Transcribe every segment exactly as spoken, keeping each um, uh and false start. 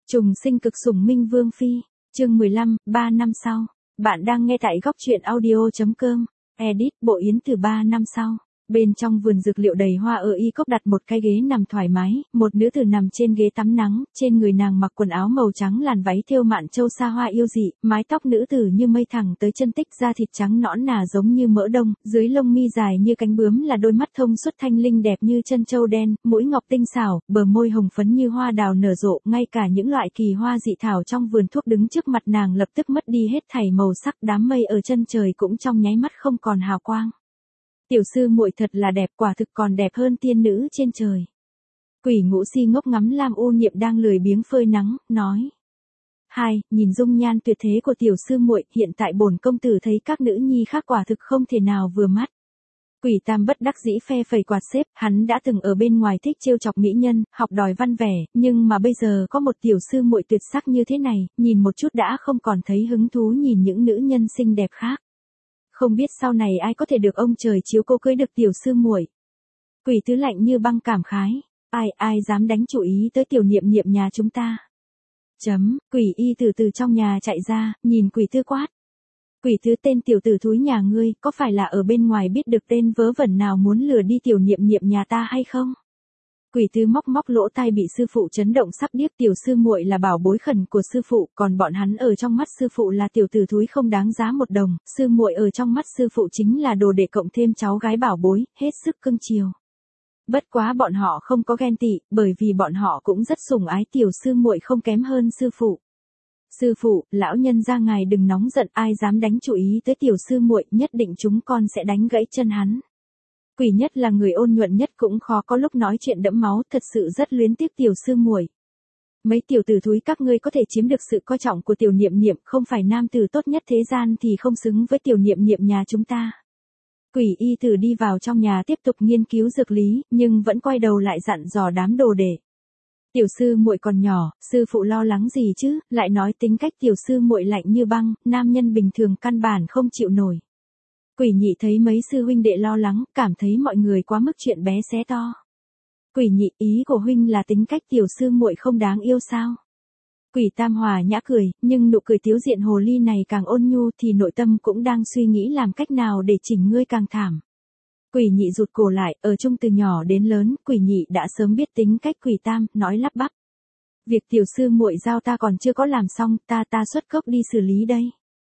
Trùng sinh cực sủng Minh Vương Phi, chương mười lăm, ba năm sau. Bạn đang nghe tại góc truyện audio.com, edit bộ yến từ ba năm sau. Bên trong vườn dược liệu đầy hoa ở y cốc đặt một cái ghế nằm thoải mái, một nữ tử nằm trên ghế tắm nắng, trên người nàng mặc quần áo màu trắng làn váy thêu mạn châu sa hoa yêu dị, mái tóc nữ tử như mây thẳng tới chân tích, da thịt trắng nõn nà giống như mỡ đông, dưới lông mi dài như cánh bướm là đôi mắt thông suốt thanh linh đẹp như chân châu đen, mũi ngọc tinh xảo, bờ môi hồng phấn như hoa đào nở rộ, ngay cả những loại kỳ hoa dị thảo trong vườn thuốc đứng trước mặt nàng lập tức mất đi hết thảy màu sắc, đám mây ở chân trời cũng trong nháy mắt không còn hào quang. Tiểu sư muội thật là đẹp, quả thực còn đẹp hơn tiên nữ trên trời. Quỷ Ngũ Si ngốc ngắm Lam U Niệm đang lười biếng phơi nắng, nói: Hai, nhìn dung nhan tuyệt thế của tiểu sư muội, hiện tại bổn công tử thấy các nữ nhi khác quả thực không thể nào vừa mắt. Quỷ Tam bất đắc dĩ phe phẩy quạt xếp, hắn đã từng ở bên ngoài thích trêu chọc mỹ nhân, học đòi văn vẻ, nhưng mà bây giờ có một tiểu sư muội tuyệt sắc như thế này, nhìn một chút đã không còn thấy hứng thú nhìn những nữ nhân xinh đẹp khác. Không biết sau này ai có thể được ông trời chiếu cố cưới được tiểu sư muội. Quỷ Tứ lạnh như băng cảm khái, ai ai dám đánh chủ ý tới tiểu Niệm Niệm nhà chúng ta. Chấm, Quỷ Y từ từ trong nhà chạy ra, nhìn Quỷ Tứ quát. Quỷ Tứ, tên tiểu tử thúi nhà ngươi, có phải là ở bên ngoài biết được tên vớ vẩn nào muốn lừa đi tiểu Niệm Niệm nhà ta hay không? Quỷ Tứ móc móc lỗ tai bị sư phụ chấn động sắp điếc, tiểu sư muội là bảo bối khẩn của sư phụ, còn bọn hắn ở trong mắt sư phụ là tiểu tử thúi không đáng giá một đồng, sư muội ở trong mắt sư phụ chính là đồ đệ cộng thêm cháu gái bảo bối, hết sức cưng chiều. Bất quá bọn họ không có ghen tị, bởi vì bọn họ cũng rất sủng ái tiểu sư muội không kém hơn sư phụ. Sư phụ, lão nhân gia ngài đừng nóng giận, ai dám đánh chủ ý tới tiểu sư muội, nhất định chúng con sẽ đánh gãy chân hắn. Quỷ Nhất là người ôn nhuận nhất cũng khó có lúc nói chuyện đẫm máu, thật sự rất luyến tiếc tiểu sư muội. Mấy tiểu tử thúi các ngươi có thể chiếm được sự coi trọng của tiểu Niệm Niệm, không phải nam tử tốt nhất thế gian thì không xứng với tiểu Niệm Niệm nhà chúng ta. Quỷ Y tử đi vào trong nhà tiếp tục nghiên cứu dược lý, nhưng vẫn quay đầu lại dặn dò đám đồ đệ. Tiểu sư muội còn nhỏ, sư phụ lo lắng gì chứ, lại nói tính cách tiểu sư muội lạnh như băng, nam nhân bình thường căn bản không chịu nổi. Quỷ Nhị thấy mấy sư huynh đệ lo lắng, cảm thấy mọi người quá mức chuyện bé xé to. Quỷ Nhị, ý của huynh là tính cách tiểu sư muội không đáng yêu sao? Quỷ Tam hòa nhã cười, nhưng nụ cười tiếu diện hồ ly này càng ôn nhu thì nội tâm cũng đang suy nghĩ làm cách nào để chỉnh ngươi càng thảm. Quỷ Nhị rụt cổ lại, ở chung từ nhỏ đến lớn, Quỷ Nhị đã sớm biết tính cách Quỷ Tam, nói lắp bắp. Việc tiểu sư muội giao ta còn chưa có làm xong, ta ta xuất cốc đi xử lý đây.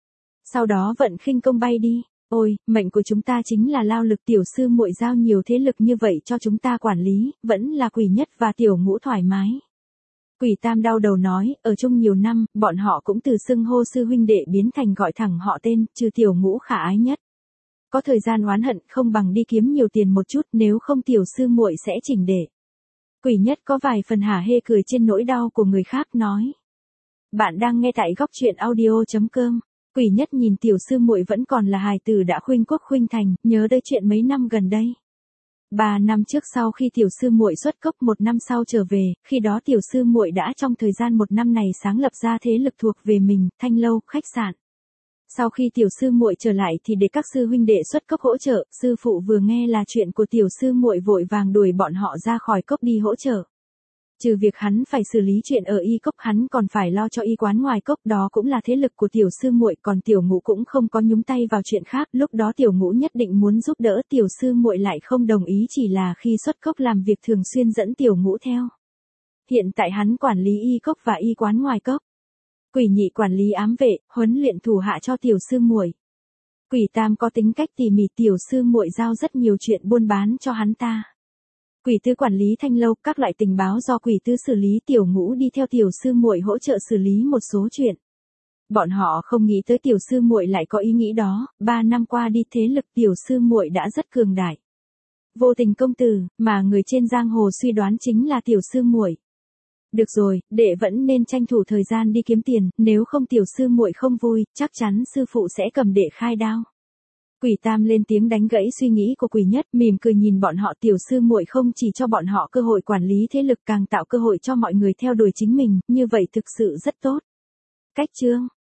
Sau đó vận khinh công bay đi. Ôi, mệnh của chúng ta chính là lao lực, tiểu sư muội giao nhiều thế lực như vậy cho chúng ta quản lý, vẫn là Quỷ Nhất và tiểu Ngũ thoải mái. Quỷ Tam đau đầu nói, ở chung nhiều năm, bọn họ cũng từ xưng hô sư huynh đệ biến thành gọi thẳng họ tên, trừ tiểu Ngũ khả ái nhất. Có thời gian oán hận không bằng đi kiếm nhiều tiền một chút, nếu không tiểu sư muội sẽ chỉnh để. Quỷ Nhất có vài phần hả hê cười trên nỗi đau của người khác, nói. Bạn đang nghe tại góc truyện audio.com. Quỷ Nhất nhìn tiểu sư muội vẫn còn là hài tử đã khuynh quốc khuynh thành, nhớ tới chuyện mấy năm gần đây. Ba năm trước sau khi tiểu sư muội xuất cốc, một năm sau trở về, khi đó tiểu sư muội đã trong thời gian một năm này sáng lập ra thế lực thuộc về mình, thanh lâu, khách sạn. Sau khi tiểu sư muội trở lại thì để các sư huynh đệ xuất cốc hỗ trợ, sư phụ vừa nghe là chuyện của tiểu sư muội vội vàng đuổi bọn họ ra khỏi cốc đi hỗ trợ. Trừ việc hắn phải xử lý chuyện ở y cốc, hắn còn phải lo cho y quán ngoài cốc, đó cũng là thế lực của tiểu sư muội, còn tiểu Ngũ cũng không có nhúng tay vào chuyện khác, lúc đó tiểu Ngũ nhất định muốn giúp đỡ tiểu sư muội lại không đồng ý, chỉ là khi xuất cốc làm việc thường xuyên dẫn tiểu Ngũ theo. Hiện tại hắn quản lý y cốc và y quán ngoài cốc. Quỷ Nhị quản lý ám vệ, huấn luyện thủ hạ cho tiểu sư muội. Quỷ Tam có tính cách tỉ mỉ, tiểu sư muội giao rất nhiều chuyện buôn bán cho hắn ta. Quỷ Tứ quản lý thanh lâu, các loại tình báo do Quỷ Tứ xử lý, tiểu Ngũ đi theo tiểu sư muội hỗ trợ xử lý một số chuyện. Bọn họ không nghĩ tới tiểu sư muội lại có ý nghĩ đó, ba năm qua đi thế lực tiểu sư muội đã rất cường đại. Vô Tình công tử, mà người trên giang hồ suy đoán chính là tiểu sư muội. Được rồi, đệ vẫn nên tranh thủ thời gian đi kiếm tiền, nếu không tiểu sư muội không vui, chắc chắn sư phụ sẽ cầm đệ khai đao. Quỷ Tam lên tiếng đánh gãy suy nghĩ của Quỷ Nhất, mỉm cười nhìn bọn họ, tiểu sư muội không chỉ cho bọn họ cơ hội quản lý thế lực, càng tạo cơ hội cho mọi người theo đuổi chính mình, như vậy thực sự rất tốt. Cách chương